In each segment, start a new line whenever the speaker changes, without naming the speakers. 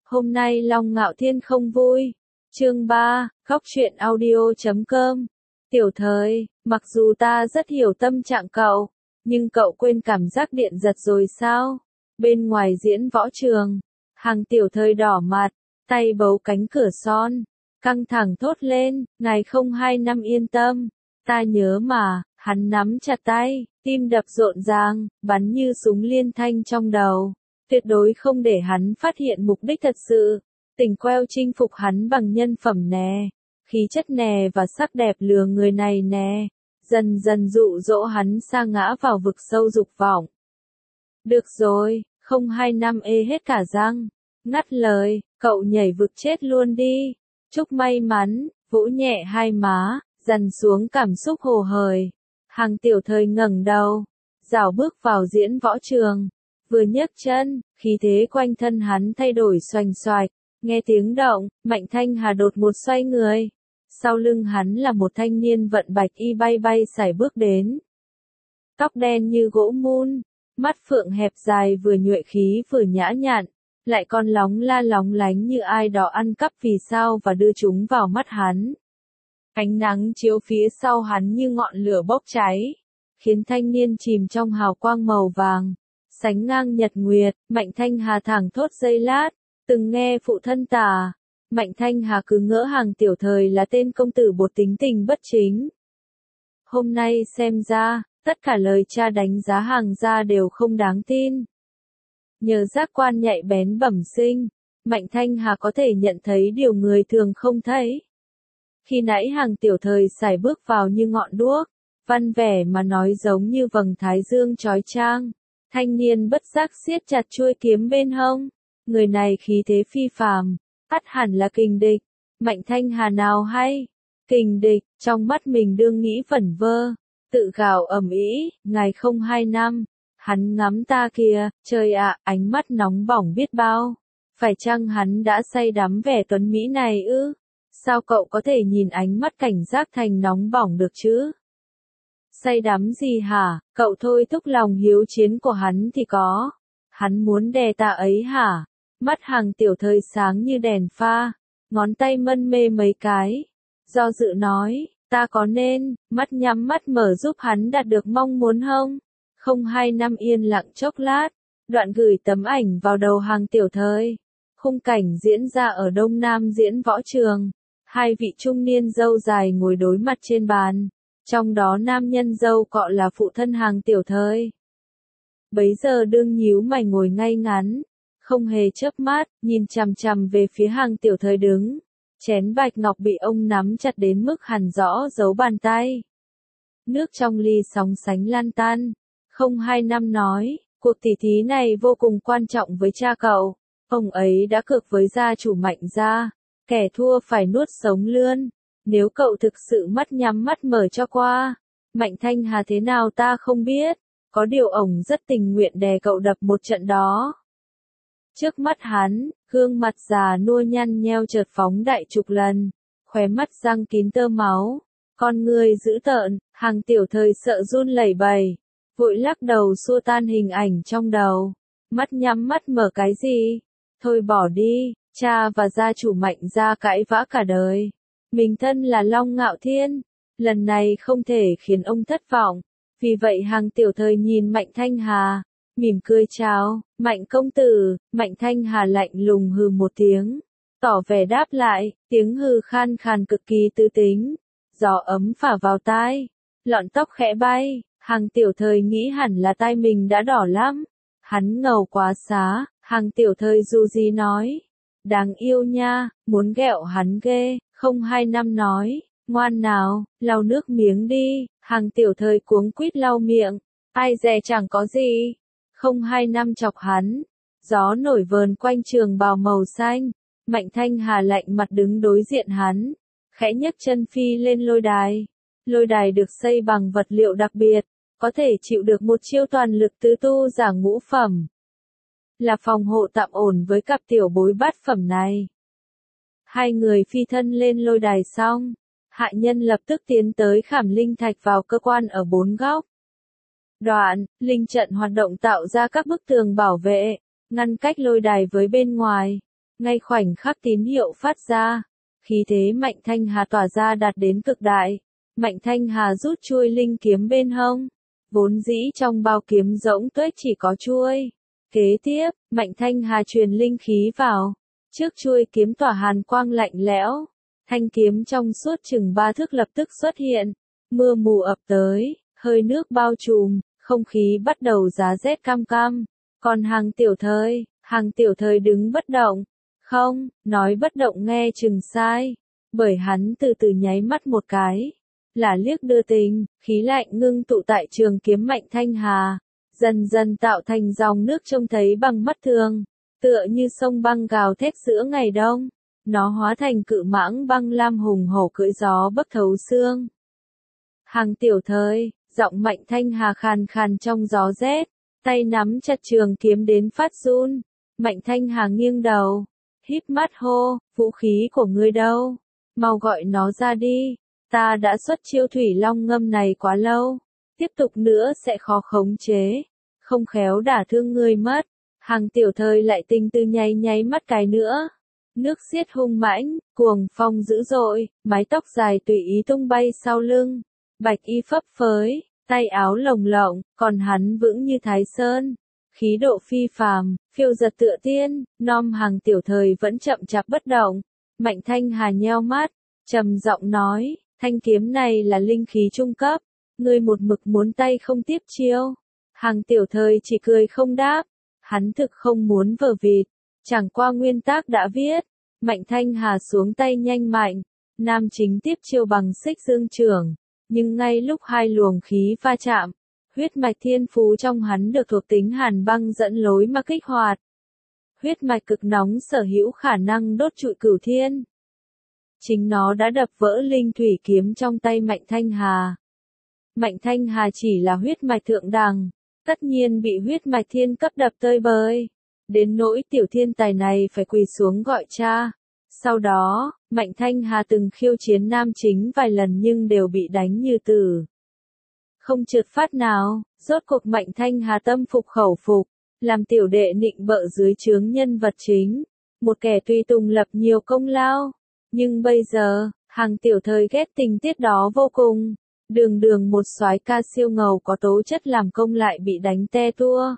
Hôm nay Long Ngạo Thiên không vui. Chương 3, Góc truyện audio.com. Tiểu Thời, mặc dù ta rất hiểu tâm trạng cậu, nhưng cậu quên cảm giác điện giật rồi sao? Bên ngoài diễn võ trường, Hàng Tiểu Thời đỏ mặt, tay bấu cánh cửa son, căng thẳng thốt lên, ngài 025 yên tâm, ta nhớ mà. Hắn nắm chặt tay, tim đập rộn ràng, bắn như súng liên thanh trong đầu. Tuyệt đối không để hắn phát hiện mục đích thật sự. Tình queo chinh phục hắn bằng nhân phẩm nè, khí chất nè và sắc đẹp lừa người này nè. Dần dần dụ dỗ hắn sa ngã vào vực sâu dục vọng. Được rồi, 025 ê hết cả răng. Ngắt lời, cậu nhảy vực chết luôn đi. Chúc may mắn, vỗ nhẹ hai má, dần xuống cảm xúc hồ hởi. Hàng Tiểu Thời ngẩng đầu, rảo bước vào diễn võ trường, vừa nhấc chân, khí thế quanh thân hắn thay đổi xoành xoạch, nghe tiếng động, Mạnh Thanh Hà đột ngột xoay người. Sau lưng hắn là một thanh niên vận bạch y bay bay sải bước đến. Tóc đen như gỗ mun, mắt phượng hẹp dài vừa nhuệ khí vừa nhã nhặn, lại còn lóng la lóng lánh như ai đó ăn cắp vì sao và đưa chúng vào mắt hắn. Ánh nắng chiếu phía sau hắn như ngọn lửa bốc cháy, khiến thanh niên chìm trong hào quang màu vàng, sánh ngang nhật nguyệt. Mạnh Thanh Hà thẳng thốt giây lát, từng nghe phụ thân tả. Mạnh Thanh Hà cứ ngỡ Hàng Tiểu Thời là tên công tử bột tính tình bất chính. Hôm nay xem ra, tất cả lời cha đánh giá Hàng gia đều không đáng tin. Nhờ giác quan nhạy bén bẩm sinh, Mạnh Thanh Hà có thể nhận thấy điều người thường không thấy. Khi nãy Hàng Tiểu Thời sải bước vào như ngọn đuốc, văn vẻ mà nói giống như vầng thái dương chói chang. Thanh niên bất giác siết chặt chuôi kiếm bên hông. Người này khí thế phi phàm, ắt hẳn là kình địch. Mạnh Thanh Hà nào hay? Kình địch, trong mắt mình đương nghĩ vẩn vơ, tự gào ầm ĩ, ngài 025, hắn ngắm ta kìa, trời ạ, ánh mắt nóng bỏng biết bao. Phải chăng hắn đã say đắm vẻ tuấn mỹ này ư? Sao cậu có thể nhìn ánh mắt cảnh giác thành nóng bỏng được chứ? Say đắm gì hả? Cậu thôi thúc lòng hiếu chiến của hắn thì có. Hắn muốn đè ta ấy hả? Mắt Hàng Tiểu Thời sáng như đèn pha, ngón tay mân mê mấy cái. Do dự nói, ta có nên, mắt nhắm mắt mở giúp hắn đạt được mong muốn không? 025 yên lặng chốc lát, đoạn gửi tấm ảnh vào đầu Hàng Tiểu Thời. Khung cảnh diễn ra ở Đông Nam diễn võ trường. Hai vị trung niên râu dài ngồi đối mặt trên bàn. Trong đó nam nhân râu cọ là phụ thân Hàng Tiểu Thời. Bấy giờ đương nhíu mày ngồi ngay ngắn, không hề chớp mắt, nhìn chằm chằm về phía Hàng Tiểu Thời đứng. Chén bạch ngọc bị ông nắm chặt đến mức hằn rõ dấu bàn tay. Nước trong ly sóng sánh lan tan. 025 nói, cuộc tỉ thí này vô cùng quan trọng với cha cậu. Ông ấy đã cược với gia chủ Mạnh gia, kẻ thua phải nuốt sống lươn. Nếu cậu thực sự mắt nhắm mắt mở cho qua, Mạnh Thanh Hà thế nào ta không biết, có điều ổng rất tình nguyện đè cậu đập một trận đó. Trước mắt hắn, gương mặt già nua nhăn nheo chợt phóng đại chục lần, khóe mắt răng kín tơ máu, con người dữ tợn. Hàng Tiểu Thời sợ run lẩy bẩy, vội lắc đầu xua tan hình ảnh trong đầu. Mắt nhắm mắt mở cái gì? Thôi bỏ đi, cha và gia chủ Mạnh gia cãi vã cả đời. Mình thân là Long Ngạo Thiên, lần này không thể khiến ông thất vọng. Vì vậy Hàng Tiểu Thời nhìn Mạnh Thanh Hà, mỉm cười chào, Mạnh công tử. Mạnh Thanh Hà lạnh lùng hừ một tiếng, tỏ vẻ đáp lại, tiếng hừ khan khàn cực kỳ tư tính. Gió ấm phả vào tai, lọn tóc khẽ bay, Hàng Tiểu Thời nghĩ hẳn là tai mình đã đỏ lắm. Hắn ngầu quá xá, Hàng Tiểu Thời dù gì nói, đáng yêu nha, muốn ghẹo hắn ghê. 025 nói, ngoan nào, lau nước miếng đi. Hàng Tiểu Thời cuống quýt lau miệng, ai dè chẳng có gì. 025 chọc hắn, gió nổi vờn quanh trường bào màu xanh. Mạnh Thanh Hà lạnh mặt đứng đối diện hắn, khẽ nhấc chân phi lên lôi đài. Lôi đài được xây bằng vật liệu đặc biệt, có thể chịu được một chiêu toàn lực tứ tu giả ngũ phẩm. Là phòng hộ tạm ổn với cặp tiểu bối bát phẩm này. Hai người phi thân lên lôi đài xong, hạ nhân lập tức tiến tới khảm linh thạch vào cơ quan ở bốn góc. Đoạn, linh trận hoạt động tạo ra các bức tường bảo vệ, ngăn cách lôi đài với bên ngoài. Ngay khoảnh khắc tín hiệu phát ra, khí thế Mạnh Thanh Hà tỏa ra đạt đến cực đại. Mạnh Thanh Hà rút chuôi linh kiếm bên hông. Vốn dĩ trong bao kiếm rỗng tuếch chỉ có chuôi. Kế tiếp, Mạnh Thanh Hà truyền linh khí vào. Trước chuôi kiếm tỏa hàn quang lạnh lẽo. Thanh kiếm trong suốt chừng 3 thước lập tức xuất hiện. Mưa mù ập tới, hơi nước bao trùm, không khí bắt đầu giá rét cam cam. Còn hàng tiểu thời đứng bất động. Không, nói bất động nghe chừng sai. Bởi hắn từ từ nháy mắt một cái. Là liếc đưa tình, khí lạnh ngưng tụ tại trường kiếm Mạnh Thanh Hà. Dần dần tạo thành dòng nước trông thấy bằng mắt thường. Tựa như sông băng gào thét giữa ngày đông. Nó hóa thành cự mãng băng lam hùng hổ cưỡi gió bấc thấu xương. Hàng tiểu thời, giọng Mạnh Thanh Hà khàn khàn trong gió rét. Tay nắm chặt trường kiếm đến phát run. Mạnh Thanh Hà nghiêng đầu. Híp mắt hô, vũ khí của ngươi đâu? Mau gọi nó ra đi. Ta đã xuất chiêu thủy long ngâm này quá lâu. Tiếp tục nữa sẽ khó khống chế. Không khéo đả thương ngươi mất. Hàng tiểu thời lại tình tư nháy mắt cái nữa. Nước xiết hung mãnh, cuồng phong dữ dội, mái tóc dài tùy ý tung bay sau lưng. Bạch y phấp phới, tay áo lồng lộng, còn hắn vững như Thái Sơn. Khí độ phi phàm, phiêu giật tựa tiên, hàng tiểu thời vẫn chậm chạp bất động. Mạnh Thanh Hà nheo mắt, trầm giọng nói, thanh kiếm này là linh khí trung cấp, ngươi một mực muốn tay không tiếp chiêu. Hàng tiểu thời chỉ cười không đáp, hắn thực không muốn vờ vịt, chẳng qua nguyên tác đã viết. Mạnh Thanh Hà xuống tay nhanh mạnh, nam chính tiếp chiêu bằng xích dương trưởng, nhưng ngay lúc hai luồng khí va chạm, huyết mạch thiên phú trong hắn được thuộc tính hàn băng dẫn lối mà kích hoạt. Huyết mạch cực nóng sở hữu khả năng đốt trụi cửu thiên. Chính nó đã đập vỡ linh thủy kiếm trong tay Mạnh Thanh Hà. Mạnh Thanh Hà chỉ là huyết mạch thượng đẳng, tất nhiên bị huyết mạch thiên cấp đập tơi bời. Đến nỗi tiểu thiên tài này phải quỳ xuống gọi cha. Sau đó, Mạnh Thanh Hà từng khiêu chiến nam chính vài lần nhưng đều bị đánh như tử. Không trượt phát nào, rốt cuộc Mạnh Thanh Hà tâm phục khẩu phục, làm tiểu đệ nịnh bợ dưới trướng nhân vật chính. Một kẻ tùy tùng lập nhiều công lao. Nhưng bây giờ, hàng tiểu thời ghét tình tiết đó vô cùng. Đường một soái ca siêu ngầu có tố chất làm công lại bị đánh te tua.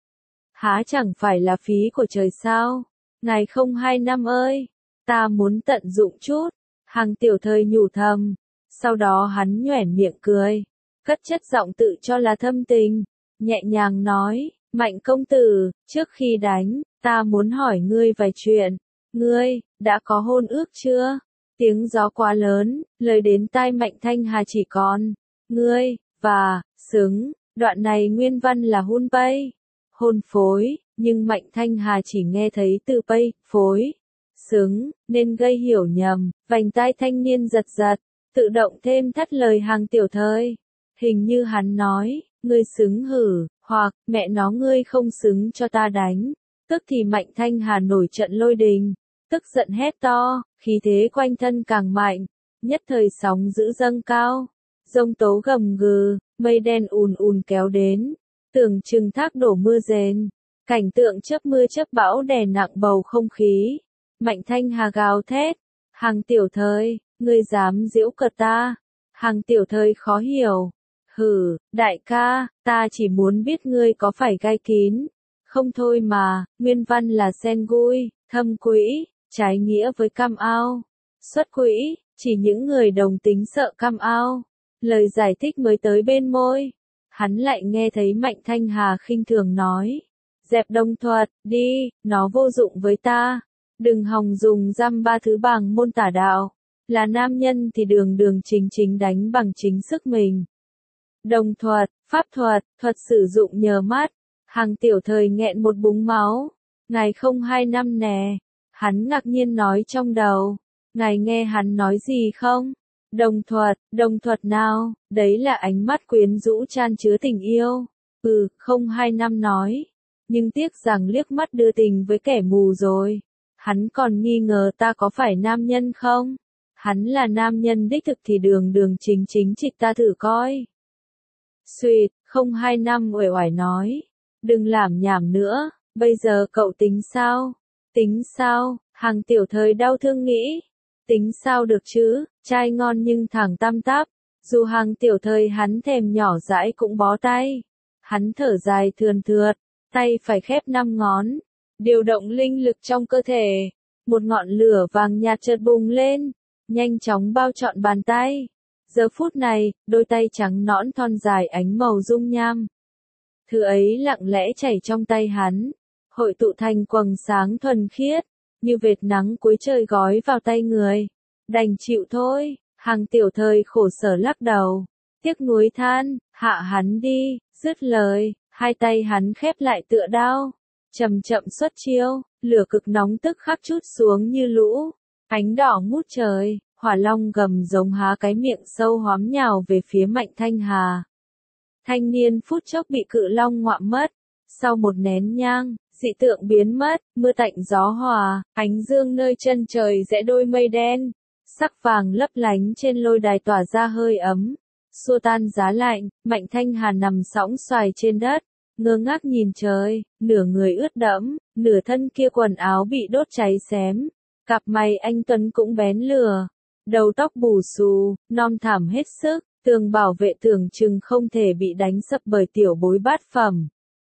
Há chẳng phải là phí của trời sao? Ngài 025 ơi, ta muốn tận dụng chút. Hàng tiểu thời nhủ thầm. Sau đó hắn nhoẻn miệng cười. Cất chất giọng tự cho là thâm tình. Nhẹ nhàng nói, Mạnh công tử, trước khi đánh, ta muốn hỏi ngươi vài chuyện. Ngươi, đã có hôn ước chưa? Tiếng gió quá lớn, lời đến tai Mạnh Thanh Hà chỉ còn. Ngươi, và, xứng, đoạn này nguyên văn là hôn bay. Hôn phối, nhưng Mạnh Thanh Hà chỉ nghe thấy từ bay, phối, xứng, nên gây hiểu nhầm, vành tai thanh niên giật giật, tự động thêm thắt lời hàng tiểu thời. Hình như hắn nói, ngươi xứng hử, hoặc, mẹ nó ngươi không xứng cho ta đánh. Tức thì Mạnh Thanh Hà nổi trận lôi đình, tức giận hét to, khí thế quanh thân càng mạnh, nhất thời sóng dữ dâng cao, giông tố gầm gừ, mây đen ùn kéo đến, tưởng chừng thác đổ mưa rền, cảnh tượng chớp mưa chớp bão đè nặng bầu không khí. Mạnh Thanh Hà gào thét, hàng tiểu thời, ngươi dám giễu cợt ta? Hàng tiểu thời khó hiểu, hử, đại ca, ta chỉ muốn biết ngươi có phải gai kín, không thôi mà, nguyên văn là sen gui, thâm quỹ, trái nghĩa với cam ao, xuất quỹ, chỉ những người đồng tính sợ cam ao. Lời giải thích mới tới bên môi, hắn lại nghe thấy Mạnh Thanh Hà khinh thường nói, dẹp đồng thuật, đi, nó vô dụng với ta, đừng hòng dùng dăm ba thứ bảng môn tả đạo, là nam nhân thì đường chính đánh bằng chính sức mình. Đồng thuật, pháp thuật, thuật sử dụng nhờ mắt, hàng tiểu thời nghẹn một búng máu, ngài 025 nè, hắn ngạc nhiên nói trong đầu, ngài nghe hắn nói gì không? Đồng thuật nào, đấy là ánh mắt quyến rũ chan chứa tình yêu. 025 nói, nhưng tiếc rằng liếc mắt đưa tình với kẻ mù rồi. Hắn còn nghi ngờ ta có phải nam nhân không? Hắn là nam nhân đích thực thì đường chính trịch ta thử coi. Xuyệt, 025 uể oải nói, đừng làm nhảm nữa, bây giờ cậu tính sao? Tính sao? Hàng tiểu thời đau thương nghĩ, tính sao được chứ, trai ngon nhưng thẳng tăm tắp, dù hàng tiểu thời hắn thèm nhỏ dãi cũng bó tay. Hắn thở dài thườn thượt, tay phải khép 5 ngón, điều động linh lực trong cơ thể. Một ngọn lửa vàng nhạt chợt bùng lên, nhanh chóng bao trọn bàn tay. Giờ phút này, đôi tay trắng nõn thon dài ánh màu dung nham. Thứ ấy lặng lẽ chảy trong tay hắn, hội tụ thành quầng sáng thuần khiết, như vệt nắng cuối trời gói vào tay người. Đành chịu thôi, hàng tiểu thời khổ sở lắc đầu, tiếc nuối than, hạ hắn đi, dứt lời, hai tay hắn khép lại tựa đao, chậm chậm xuất chiêu, lửa cực nóng tức khắc trút xuống như lũ, ánh đỏ ngút trời, hỏa long gầm giống há cái miệng sâu hoắm nhào về phía Mạnh Thanh Hà. Thanh niên phút chốc bị cự long ngoạm mất, sau một nén nhang, dị tượng biến mất, mưa tạnh gió hòa, ánh dương nơi chân trời rẽ đôi mây đen, sắc vàng lấp lánh trên lôi đài tỏa ra hơi ấm, xua tan giá lạnh. Mạnh Thanh Hà nằm sõng xoài trên đất, ngơ ngác nhìn trời, nửa người ướt đẫm, nửa thân kia quần áo bị đốt cháy xém, cặp mày anh tuấn cũng bén lửa, đầu tóc bù xù, non thảm hết sức, tường bảo vệ tưởng chừng không thể bị đánh sập bởi tiểu bối bát phẩm.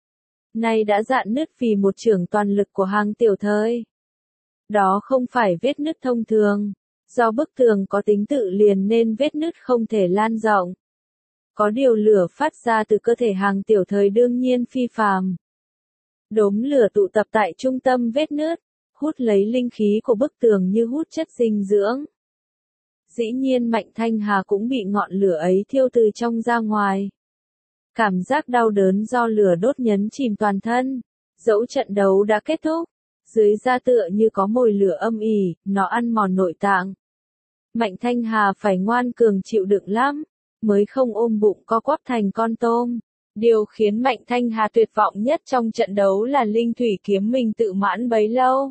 Nay đã rạn nứt vì một chưởng toàn lực của hàng tiểu thời. Đó không phải vết nứt thông thường, do bức tường có tính tự liền nên vết nứt không thể lan rộng. Có điều lửa phát ra từ cơ thể hàng tiểu thời đương nhiên phi phàm. Đốm lửa tụ tập tại trung tâm vết nứt, hút lấy linh khí của bức tường như hút chất dinh dưỡng. Dĩ nhiên Mạnh Thanh Hà cũng bị ngọn lửa ấy thiêu từ trong ra ngoài. Cảm giác đau đớn do lửa đốt nhấn chìm toàn thân, dẫu trận đấu đã kết thúc, dưới da tựa như có mồi lửa âm ỉ, nó ăn mòn nội tạng. Mạnh Thanh Hà phải ngoan cường chịu đựng lắm, mới không ôm bụng co quắp thành con tôm. Điều khiến Mạnh Thanh Hà tuyệt vọng nhất trong trận đấu là linh thủy kiếm mình tự mãn bấy lâu.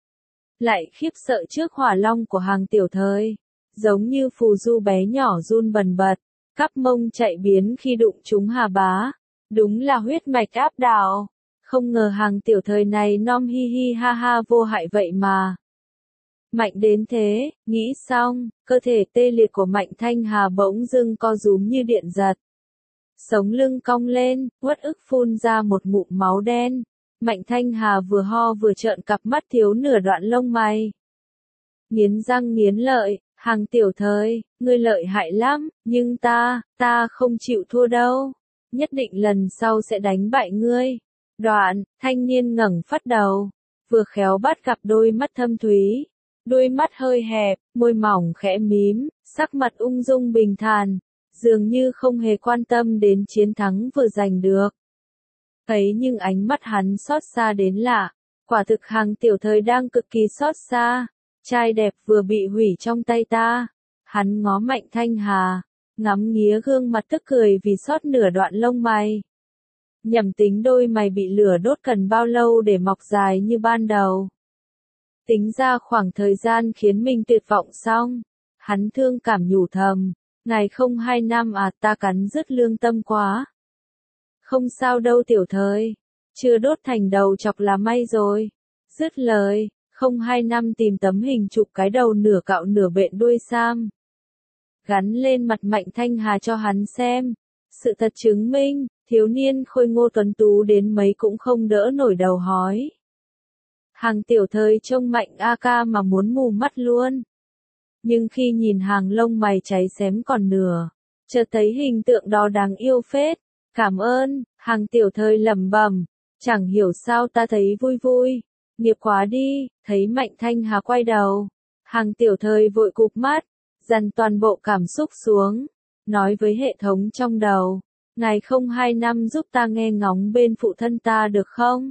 Lại khiếp sợ trước hỏa long của hàng tiểu thời, giống như phù du bé nhỏ run bần bật, cắp mông chạy biến khi đụng trúng Hà Bá. Đúng là huyết mạch áp đảo, không ngờ hàng tiểu thời này nom hi hi ha ha vô hại vậy mà. Mạnh đến thế, nghĩ xong, cơ thể tê liệt của Mạnh Thanh Hà bỗng dưng co rúm như điện giật. Sống lưng cong lên, uất ức phun ra một ngụm máu đen. Mạnh Thanh Hà vừa ho vừa trợn cặp mắt thiếu nửa đoạn lông mày. Nghiến răng nghiến lợi, hàng tiểu thời, ngươi lợi hại lắm, nhưng ta không chịu thua đâu. Nhất định lần sau sẽ đánh bại ngươi. Đoạn, thanh niên ngẩng phát đầu, vừa khéo bắt gặp đôi mắt thâm thúy. Đôi mắt hơi hẹp, môi mỏng khẽ mím, sắc mặt ung dung bình thản, dường như không hề quan tâm đến chiến thắng vừa giành được. Thấy nhưng ánh mắt hắn xót xa đến lạ, quả thực hàng tiểu thời đang cực kỳ xót xa, trai đẹp vừa bị hủy trong tay ta. Hắn ngó Mạnh Thanh Hà, ngắm nghía gương mặt tức cười vì sót nửa đoạn lông mày. Nhầm tính đôi mày bị lửa đốt cần bao lâu để mọc dài như ban đầu. Tính ra khoảng thời gian khiến mình tuyệt vọng xong, hắn thương cảm nhủ thầm, ngày không 2 năm à, ta cắn rứt lương tâm quá. Không sao đâu tiểu thời, chưa đốt thành đầu chọc là may rồi. Dứt lời, không 2 năm tìm tấm hình chụp cái đầu nửa cạo nửa bện đuôi sam. Gắn lên mặt Mạnh Thanh Hà cho hắn xem. Sự thật chứng minh, thiếu niên khôi ngô tuấn tú đến mấy cũng không đỡ nổi đầu hói. Hàng tiểu thời trông Mạnh a ca mà muốn mù mắt luôn. Nhưng khi nhìn hàng lông mày cháy xém còn nửa, chợt thấy hình tượng đó đáng yêu phết. Cảm ơn, hàng tiểu thời lẩm bẩm, chẳng hiểu sao ta thấy vui vui. Nghiệp quá đi, thấy Mạnh Thanh Hà quay đầu. Hàng tiểu thời vội cụp mắt, dằn toàn bộ cảm xúc xuống, nói với hệ thống trong đầu. Ngày không 2 năm giúp ta nghe ngóng bên phụ thân ta được không?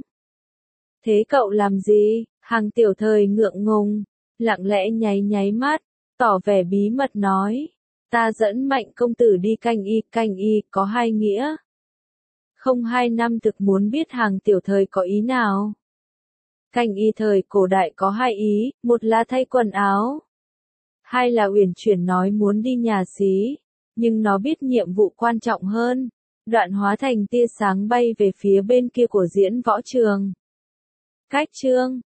Thế cậu làm gì? Hàng tiểu thời ngượng ngùng, lặng lẽ nháy mắt, tỏ vẻ bí mật nói. Ta dẫn Mạnh công tử đi canh y có 2 nghĩa. Không 2 năm thực muốn biết hàng tiểu thời có ý nào. Canh y thời cổ đại có 2 ý, một là thay quần áo. 2 là uyển chuyển nói muốn đi nhà xí, nhưng nó biết nhiệm vụ quan trọng hơn. Đoạn hóa thành tia sáng bay về phía bên kia của diễn võ trường. Cách chương